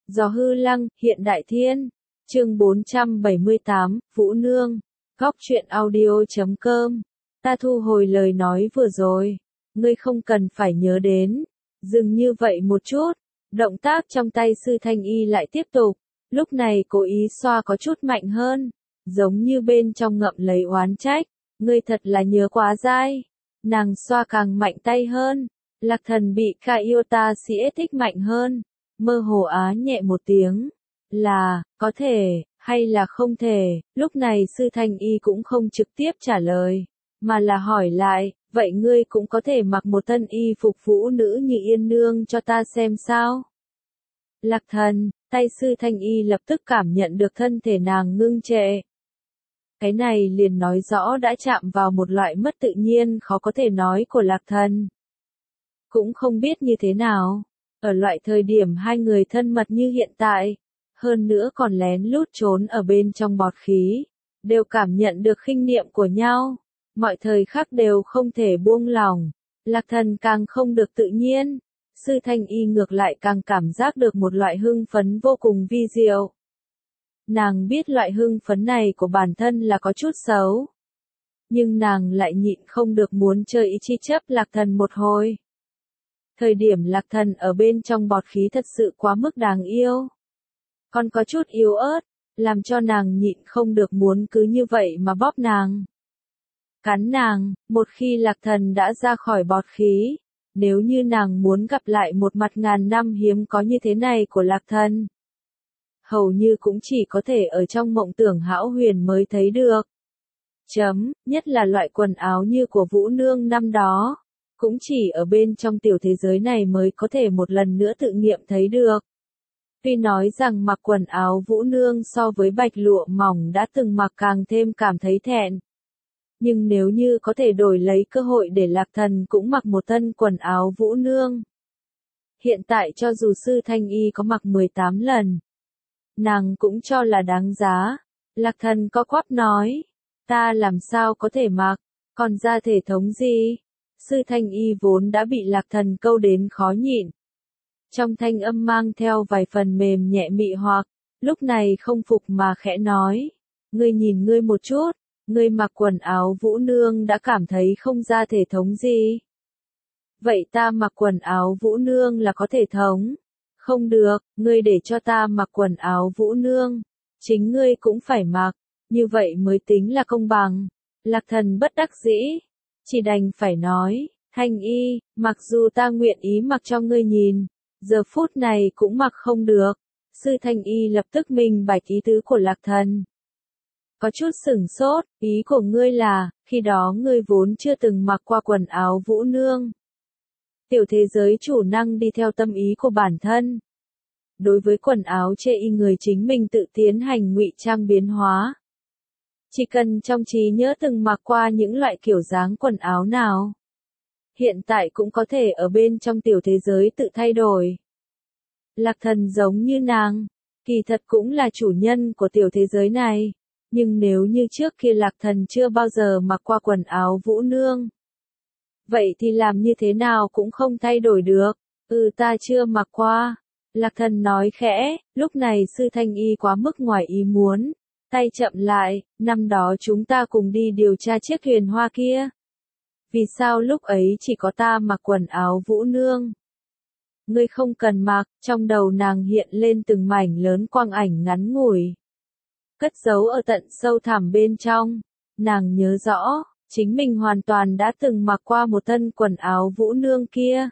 Gió hư lăng, hiện đại thiên. Chương 478, Vũ Nương. Góc truyện audio.com. Ta thu hồi lời nói vừa rồi. Ngươi không cần phải nhớ đến. Dừng như vậy một chút. Động tác trong tay Sư Thanh Y lại tiếp tục. Lúc này cố ý xoa có chút mạnh hơn. Giống như bên trong ngậm lấy oán trách. Ngươi thật là nhớ quá dai. Nàng xoa càng mạnh tay hơn. Lạc Thần bị Kaiota sĩ thích mạnh hơn. Mơ hồ á nhẹ một tiếng. Là, có thể, hay là không thể. Lúc này Sư Thanh Y cũng không trực tiếp trả lời. Mà là hỏi lại, vậy ngươi cũng có thể mặc một thân y phục vũ nữ như Yên Nương cho ta xem sao? Lạc Thần, tay Sư Thanh Y lập tức cảm nhận được thân thể nàng ngưng trệ. Cái này liền nói rõ đã chạm vào một loại mất tự nhiên khó có thể nói của Lạc Thần. Cũng không biết như thế nào, ở loại thời điểm hai người thân mật như hiện tại, hơn nữa còn lén lút trốn ở bên trong bọt khí, đều cảm nhận được khinh niệm của nhau, mọi thời khắc đều không thể buông lỏng, Lạc Thần càng không được tự nhiên, Sư Thanh Y ngược lại càng cảm giác được một loại hưng phấn vô cùng vi diệu. Nàng biết loại hưng phấn này của bản thân là có chút xấu, nhưng nàng lại nhịn không được muốn chơi ý chi chấp Lạc Thần một hồi. Thời điểm Lạc Thần ở bên trong bọt khí thật sự quá mức đáng yêu. Còn có chút yếu ớt, làm cho nàng nhịn không được muốn cứ như vậy mà bóp nàng. Cắn nàng, một khi Lạc Thần đã ra khỏi bọt khí, nếu như nàng muốn gặp lại một mặt ngàn năm hiếm có như thế này của Lạc Thần, hầu như cũng chỉ có thể ở trong mộng tưởng hão huyền mới thấy được. Nhất là loại quần áo như của Vũ Nương năm đó, cũng chỉ ở bên trong tiểu thế giới này mới có thể một lần nữa tự nghiệm thấy được. Tuy nói rằng mặc quần áo Vũ Nương so với bạch lụa mỏng đã từng mặc càng thêm cảm thấy thẹn. Nhưng nếu như có thể đổi lấy cơ hội để Lạc Thần cũng mặc một thân quần áo Vũ Nương. Hiện tại cho dù Sư Thanh Y có mặc 18 lần, nàng cũng cho là đáng giá. Lạc Thần co quắp nói, ta làm sao có thể mặc, còn ra thể thống gì? Sư Thanh Y vốn đã bị Lạc Thần câu đến khó nhịn. Trong thanh âm mang theo vài phần mềm nhẹ mị hoặc, lúc này không phục mà khẽ nói, ngươi nhìn ngươi một chút, ngươi mặc quần áo Vũ Nương đã cảm thấy không ra thể thống gì. Vậy ta mặc quần áo Vũ Nương là có thể thống? Không được, ngươi để cho ta mặc quần áo Vũ Nương, chính ngươi cũng phải mặc, như vậy mới tính là công bằng. Lạc Thần bất đắc dĩ, chỉ đành phải nói, Thanh Y, mặc dù ta nguyện ý mặc cho ngươi nhìn, giờ phút này cũng mặc không được. Sư Thanh Y lập tức minh bạch ý tứ của Lạc Thần. Có chút sửng sốt, ý của ngươi là, khi đó ngươi vốn chưa từng mặc qua quần áo Vũ Nương. Tiểu thế giới chủ năng đi theo tâm ý của bản thân. Đối với quần áo chê y người chính mình tự tiến hành ngụy trang biến hóa. Chỉ cần trong trí nhớ từng mặc qua những loại kiểu dáng quần áo nào, hiện tại cũng có thể ở bên trong tiểu thế giới tự thay đổi. Lạc Thần giống như nàng, kỳ thật cũng là chủ nhân của tiểu thế giới này, nhưng nếu như trước kia Lạc Thần chưa bao giờ mặc qua quần áo Vũ Nương, vậy thì làm như thế nào cũng không thay đổi được. Ta chưa mặc qua. Lạc Thần nói khẽ, lúc này Sư Thanh Y quá mức ngoài ý muốn. Tay chậm lại, năm đó chúng ta cùng đi điều tra chiếc thuyền hoa kia. Vì sao lúc ấy chỉ có ta mặc quần áo Vũ Nương? Ngươi không cần mặc, trong đầu nàng hiện lên từng mảnh lớn quang ảnh ngắn ngủi. Cất giấu ở tận sâu thẳm bên trong. Nàng nhớ rõ, chính mình hoàn toàn đã từng mặc qua một thân quần áo Vũ Nương kia.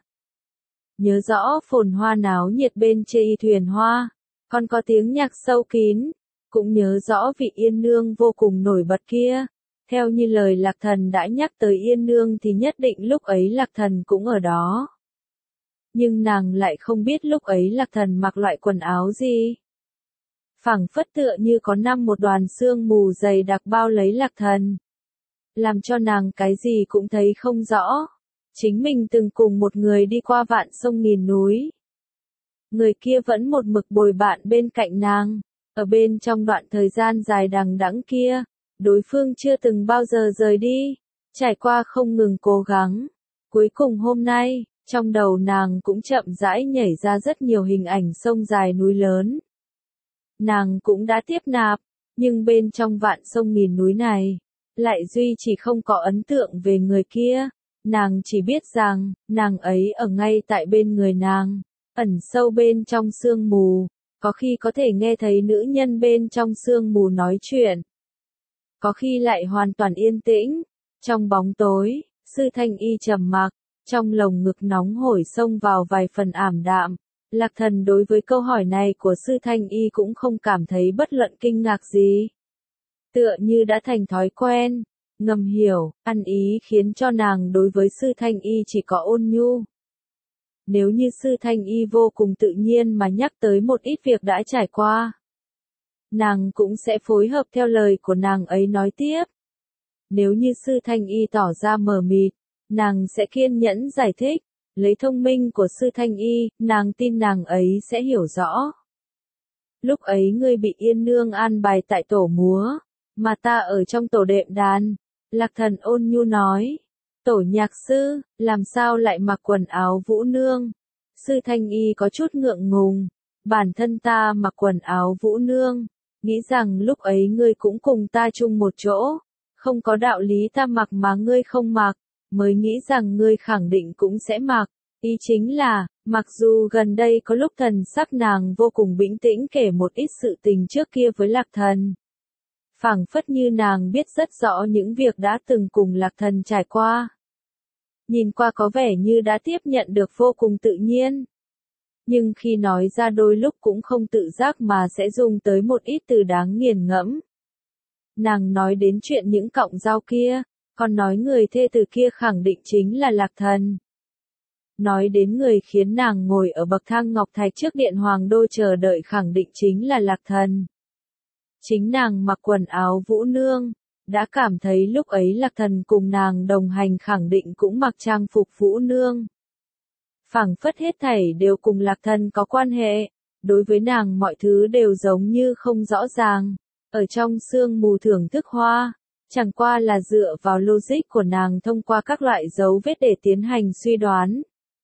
Nhớ rõ phồn hoa náo nhiệt bên chê y thuyền hoa, còn có tiếng nhạc sâu kín. Cũng nhớ rõ vị Yên Nương vô cùng nổi bật kia. Theo như lời Lạc Thần đã nhắc tới Yên Nương thì nhất định lúc ấy Lạc Thần cũng ở đó. Nhưng nàng lại không biết lúc ấy Lạc Thần mặc loại quần áo gì. Phảng phất tựa như có một đoàn sương mù dày đặc bao lấy Lạc Thần. Làm cho nàng cái gì cũng thấy không rõ. Chính mình từng cùng một người đi qua vạn sông nghìn núi. Người kia vẫn một mực bồi bạn bên cạnh nàng. Ở bên trong đoạn thời gian dài đằng đẵng kia, đối phương chưa từng bao giờ rời đi, trải qua không ngừng cố gắng. Cuối cùng hôm nay, Trong đầu nàng cũng chậm rãi nhảy ra rất nhiều hình ảnh sông dài núi lớn. Nàng cũng đã tiếp nạp, nhưng bên trong vạn sông nghìn núi này, lại duy chỉ không có ấn tượng về người kia. Nàng chỉ biết rằng, nàng ấy ở ngay tại bên người nàng, ẩn sâu bên trong sương mù, có khi có thể nghe thấy nữ nhân bên trong sương mù nói chuyện. Có khi lại hoàn toàn yên tĩnh, trong bóng tối, Sư Thanh Y trầm mặc, trong lồng ngực nóng hổi xông vào vài phần ảm đạm. Lạc Thần đối với câu hỏi này của Sư Thanh Y cũng không cảm thấy bất luận kinh ngạc gì. Tựa như đã thành thói quen, ngầm hiểu, ăn ý khiến cho nàng đối với Sư Thanh Y chỉ có ôn nhu. Nếu như Sư Thanh Y vô cùng tự nhiên mà nhắc tới một ít việc đã trải qua, nàng cũng sẽ phối hợp theo lời của nàng ấy nói tiếp. Nếu như Sư Thanh Y tỏ ra mờ mịt, nàng sẽ kiên nhẫn giải thích. Lấy thông minh của Sư Thanh Y, nàng tin nàng ấy sẽ hiểu rõ. Lúc ấy ngươi bị Yên Nương an bài tại tổ múa, mà ta ở trong tổ đệm đàn. Lạc Thần ôn nhu nói. Tổ nhạc sư, làm sao lại mặc quần áo Vũ Nương? Sư Thanh Y có chút ngượng ngùng. Bản thân ta mặc quần áo Vũ Nương, nghĩ rằng lúc ấy ngươi cũng cùng ta chung một chỗ. Không có đạo lý ta mặc mà ngươi không mặc, mới nghĩ rằng ngươi khẳng định cũng sẽ mặc. Ý chính là, mặc dù gần đây có lúc thần sắc nàng vô cùng bình tĩnh kể một ít sự tình trước kia với Lạc Thần. Phảng phất như nàng biết rất rõ những việc đã từng cùng Lạc Thần trải qua. Nhìn qua có vẻ như đã tiếp nhận được vô cùng tự nhiên. Nhưng khi nói ra đôi lúc cũng không tự giác mà sẽ dùng tới một ít từ đáng nghiền ngẫm. Nàng nói đến chuyện những cọng rau kia, còn nói người thê tử kia khẳng định chính là Lạc Thần. Nói đến người khiến nàng ngồi ở bậc thang ngọc thạch trước điện hoàng đô chờ đợi khẳng định chính là Lạc Thần. Chính nàng mặc quần áo Vũ Nương, đã cảm thấy lúc ấy Lạc Thần cùng nàng đồng hành khẳng định cũng mặc trang phục Vũ Nương. Phảng phất hết thảy đều cùng Lạc Thần có quan hệ, đối với nàng mọi thứ đều giống như không rõ ràng, ở trong sương mù thưởng thức hoa, chẳng qua là dựa vào logic của nàng thông qua các loại dấu vết để tiến hành suy đoán.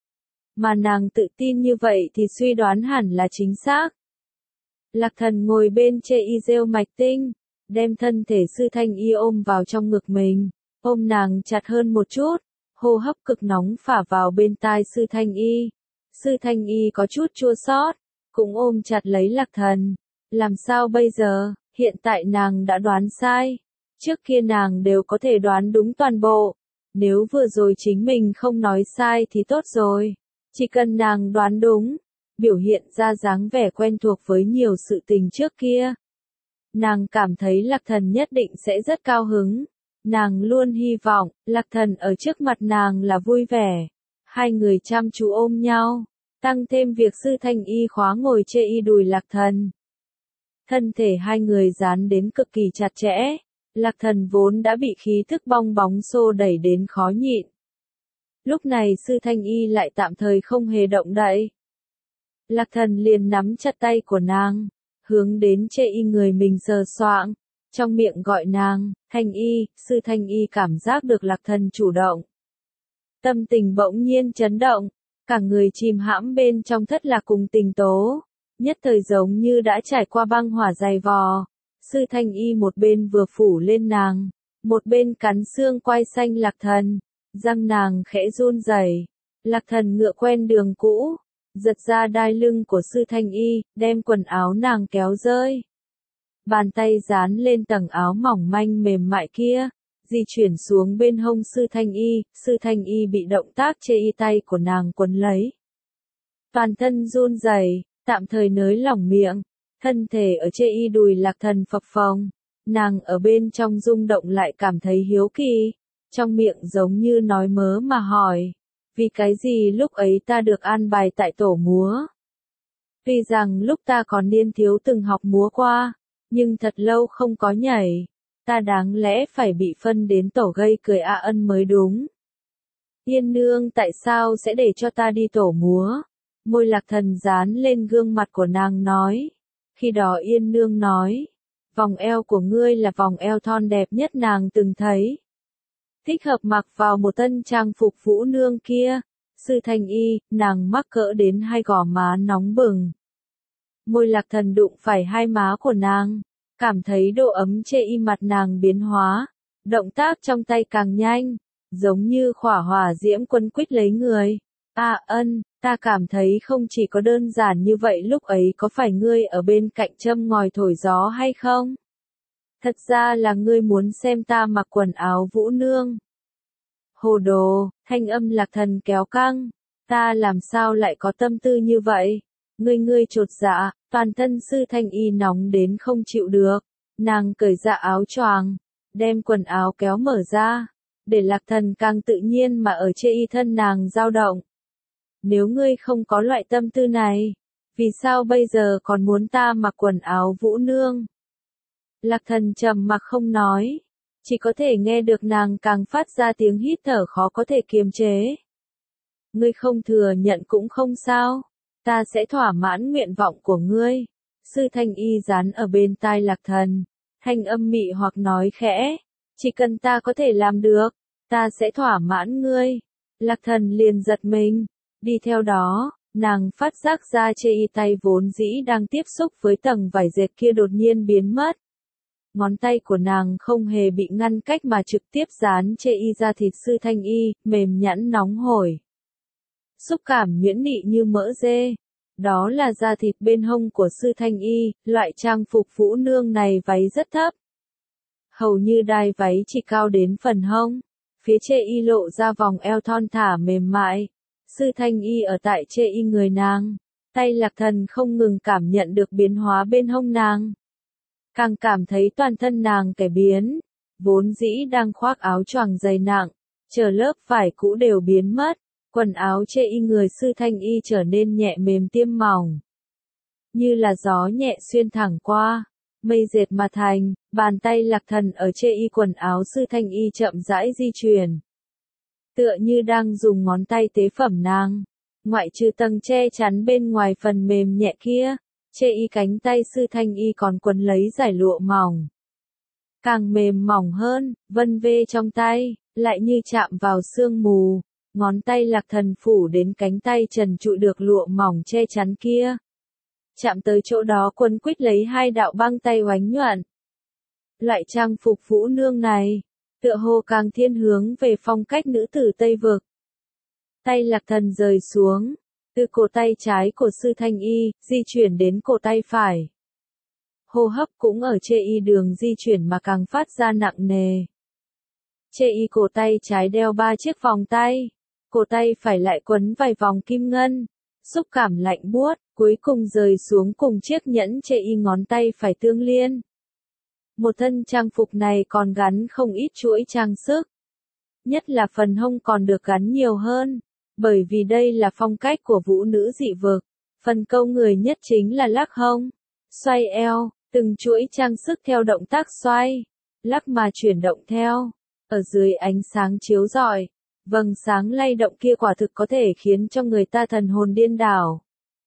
Mà nàng tự tin như vậy thì suy đoán hẳn là chính xác. Lạc Thần ngồi bên chê y rêu mạch tinh, đem thân thể Sư Thanh Y ôm vào trong ngực mình, ôm nàng chặt hơn một chút, hô hấp cực nóng phả vào bên tai Sư Thanh Y. Sư Thanh Y có chút chua xót, cũng ôm chặt lấy Lạc Thần. Làm sao bây giờ, hiện tại nàng đã đoán sai. Trước kia nàng đều có thể đoán đúng toàn bộ. Nếu vừa rồi chính mình không nói sai thì tốt rồi. Chỉ cần nàng đoán đúng, biểu hiện ra dáng vẻ quen thuộc với nhiều sự tình trước kia. Nàng cảm thấy Lạc Thần nhất định sẽ rất cao hứng. Nàng luôn hy vọng, Lạc Thần ở trước mặt nàng là vui vẻ. Hai người chăm chú ôm nhau, tăng thêm việc Sư Thanh Y khóa ngồi chê y đùi Lạc Thần. Thân thể hai người dán đến cực kỳ chặt chẽ. Lạc Thần vốn đã bị khí thức bong bóng xô đẩy đến khó nhịn. Lúc này Sư Thanh Y lại tạm thời không hề động đậy. Lạc Thần liền nắm chặt tay của nàng, hướng đến chê y người mình sờ soạng, trong miệng gọi nàng, Thanh Y. Sư Thanh Y cảm giác được Lạc Thần chủ động. Tâm tình bỗng nhiên chấn động, cả người chìm hãm bên trong thất lạc cùng tình tố, nhất thời giống như đã trải qua băng hỏa dày vò. Sư Thanh Y một bên vừa phủ lên nàng, một bên cắn xương quai xanh Lạc Thần, răng nàng khẽ run rẩy. Lạc Thần ngựa quen đường cũ, giật ra đai lưng của Sư Thanh Y, đem quần áo nàng kéo rơi. Bàn tay dán lên tầng áo mỏng manh mềm mại kia, di chuyển xuống bên hông Sư Thanh Y. Sư Thanh Y bị động tác chê y tay của nàng quấn lấy. Toàn thân run rẩy, tạm thời nới lỏng miệng. Thân thể ở chê y đùi Lạc Thần phập phồng, nàng ở bên trong rung động lại cảm thấy hiếu kỳ, trong miệng giống như nói mớ mà hỏi, vì cái gì lúc ấy ta được an bài tại tổ múa? Tuy rằng lúc ta còn niên thiếu từng học múa qua, nhưng thật lâu không có nhảy, ta đáng lẽ phải bị phân đến tổ gây cười a ân mới đúng. Yên Nương tại sao sẽ để cho ta đi tổ múa? Môi Lạc Thần dán lên gương mặt của nàng nói. Khi đó Yên Nương nói, vòng eo của ngươi là vòng eo thon đẹp nhất nàng từng thấy. Thích hợp mặc vào một tân trang phục Vũ Nương kia. Sư Thanh Y, nàng mắc cỡ đến hai gò má nóng bừng. Môi Lạc Thần đụng phải hai má của nàng, cảm thấy độ ấm chê y mặt nàng biến hóa, động tác trong tay càng nhanh, giống như khỏa hỏa diễm quấn quýt lấy người. Ta cảm thấy không chỉ có đơn giản như vậy, lúc ấy có phải ngươi ở bên cạnh châm ngòi thổi gió hay không? Thật ra là ngươi muốn xem ta mặc quần áo vũ nương. Hồ đồ, thanh âm Lạc Thần kéo căng, ta làm sao lại có tâm tư như vậy? Ngươi chột dạ, toàn thân Sư Thanh Y nóng đến không chịu được, nàng cởi dạ áo choàng, đem quần áo kéo mở ra, để Lạc Thần càng tự nhiên mà ở chê y thân nàng dao động. Nếu ngươi không có loại tâm tư này, vì sao bây giờ còn muốn ta mặc quần áo vũ nương? Lạc Thần trầm mặc không nói, chỉ có thể nghe được nàng càng phát ra tiếng hít thở khó có thể kiềm chế. Ngươi không thừa nhận cũng không sao, ta sẽ thỏa mãn nguyện vọng của ngươi. Sư Thanh Y dán ở bên tai Lạc Thần, thanh âm mị hoặc nói khẽ, chỉ cần ta có thể làm được, ta sẽ thỏa mãn ngươi. Lạc Thần liền giật mình, đi theo đó, nàng phát giác ra chê y tay vốn dĩ đang tiếp xúc với tầng vải dệt kia đột nhiên biến mất. Ngón tay của nàng không hề bị ngăn cách mà trực tiếp dán chê y da thịt Sư Thanh Y, mềm nhẵn nóng hổi. Xúc cảm nhuyễn nị như mỡ dê. Đó là da thịt bên hông của Sư Thanh Y, loại trang phục vũ nương này váy rất thấp. Hầu như đai váy chỉ cao đến phần hông, phía chê y lộ ra vòng eo thon thả mềm mại. Sư Thanh Y ở tại chê y người nàng, tay Lạc Thần không ngừng cảm nhận được biến hóa bên hông nàng. Càng cảm thấy toàn thân nàng cải biến, vốn dĩ đang khoác áo choàng dày nặng, chờ lớp vải cũ đều biến mất, quần áo chê y người Sư Thanh Y trở nên nhẹ mềm tiêm mỏng. Như là gió nhẹ xuyên thẳng qua, mây dệt mà thành, bàn tay Lạc Thần ở chê y quần áo Sư Thanh Y chậm rãi di chuyển. Tựa như đang dùng ngón tay tế phẩm nàng, ngoại trừ tầng che chắn bên ngoài phần mềm nhẹ kia. Chê y cánh tay Sư Thanh Y còn quấn lấy dải lụa mỏng. Càng mềm mỏng hơn, vân vê trong tay, lại như chạm vào sương mù, ngón tay Lạc Thần phủ đến cánh tay trần trụi được lụa mỏng che chắn kia. Chạm tới chỗ đó quấn quýt lấy hai đạo băng tay oánh nhuận. Loại trang phục vũ nương này, tựa hồ càng thiên hướng về phong cách nữ tử Tây Vực. Tay Lạc Thần rời xuống, từ cổ tay trái của Sư Thanh Y, di chuyển đến cổ tay phải. Hô hấp cũng ở chê y đường di chuyển mà càng phát ra nặng nề. Chê y cổ tay trái đeo 3 chiếc vòng tay, cổ tay phải lại quấn vài vòng kim ngân, xúc cảm lạnh buốt, cuối cùng rời xuống cùng chiếc nhẫn chê y ngón tay phải tương liên. Một thân trang phục này còn gắn không ít chuỗi trang sức. Nhất là phần hông còn được gắn nhiều hơn. Bởi vì đây là phong cách của vũ nữ dị vực, phần câu người nhất chính là lắc hông, xoay eo, từng chuỗi trang sức theo động tác xoay, lắc mà chuyển động theo. Ở dưới ánh sáng chiếu rọi, vầng sáng lay động kia quả thực có thể khiến cho người ta thần hồn điên đảo.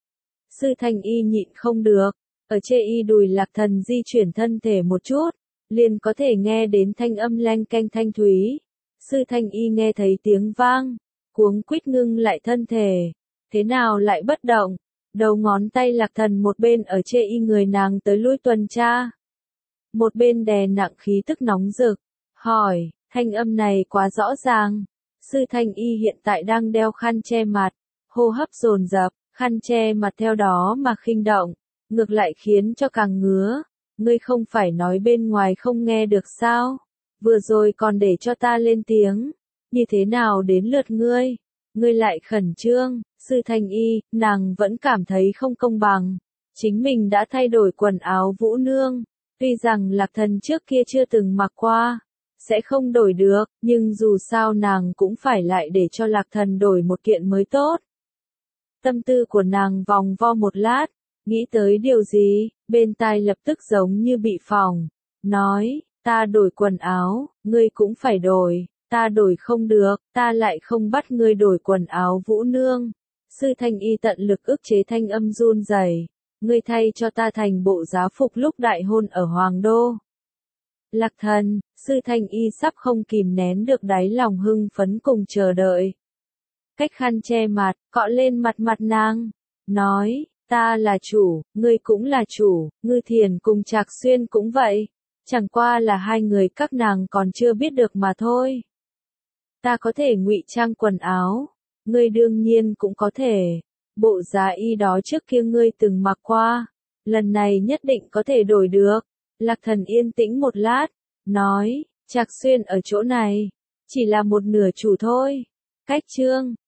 Sư Thanh Y nhịn không được, ở chê y đùi Lạc Thần di chuyển thân thể một chút, liền có thể nghe đến thanh âm leng keng thanh thúy. Sư Thanh Y nghe thấy tiếng vang, cuống quýt ngưng lại thân thể, thế nào lại bất động, đầu ngón tay Lạc Thần một bên ở chê y người nàng tới lui tuần tra, một bên đè nặng khí tức nóng rực, hỏi, thanh âm này quá rõ ràng. Sư Thanh Y hiện tại đang đeo khăn che mặt, hô hấp dồn dập, khăn che mặt theo đó mà khinh động, ngược lại khiến cho càng ngứa. Ngươi không phải nói bên ngoài không nghe được sao? Vừa rồi còn để cho ta lên tiếng. Như thế nào đến lượt ngươi? Ngươi lại khẩn trương. Sư Thanh Y, nàng vẫn cảm thấy không công bằng. Chính mình đã thay đổi quần áo vũ nương. Tuy rằng Lạc Thần trước kia chưa từng mặc qua, sẽ không đổi được, nhưng dù sao nàng cũng phải lại để cho Lạc Thần đổi một kiện mới tốt. Tâm tư của nàng vòng vo một lát, nghĩ tới điều gì, bên tai lập tức giống như bị phỏng, nói, ta đổi quần áo, ngươi cũng phải đổi, ta đổi không được, ta lại không bắt ngươi đổi quần áo vũ nương. Sư Thanh Y tận lực ức chế thanh âm run rẩy, ngươi thay cho ta thành bộ giá phục lúc đại hôn ở Hoàng Đô. Lạc Thần, Sư Thanh Y sắp không kìm nén được đáy lòng hưng phấn cùng chờ đợi. cách khăn che mặt, cọ lên mặt nàng, nói, ta là chủ, ngươi cũng là chủ, Ngư Thiền cùng Trạc Xuyên cũng vậy, chẳng qua là hai người các nàng còn chưa biết được mà thôi. Ta có thể ngụy trang quần áo, ngươi đương nhiên cũng có thể. Bộ giá y đó trước kia ngươi từng mặc qua, lần này nhất định có thể đổi được. Lạc Thần yên tĩnh một lát, nói, Trạc Xuyên ở chỗ này, chỉ là một nửa chủ thôi. Cách chương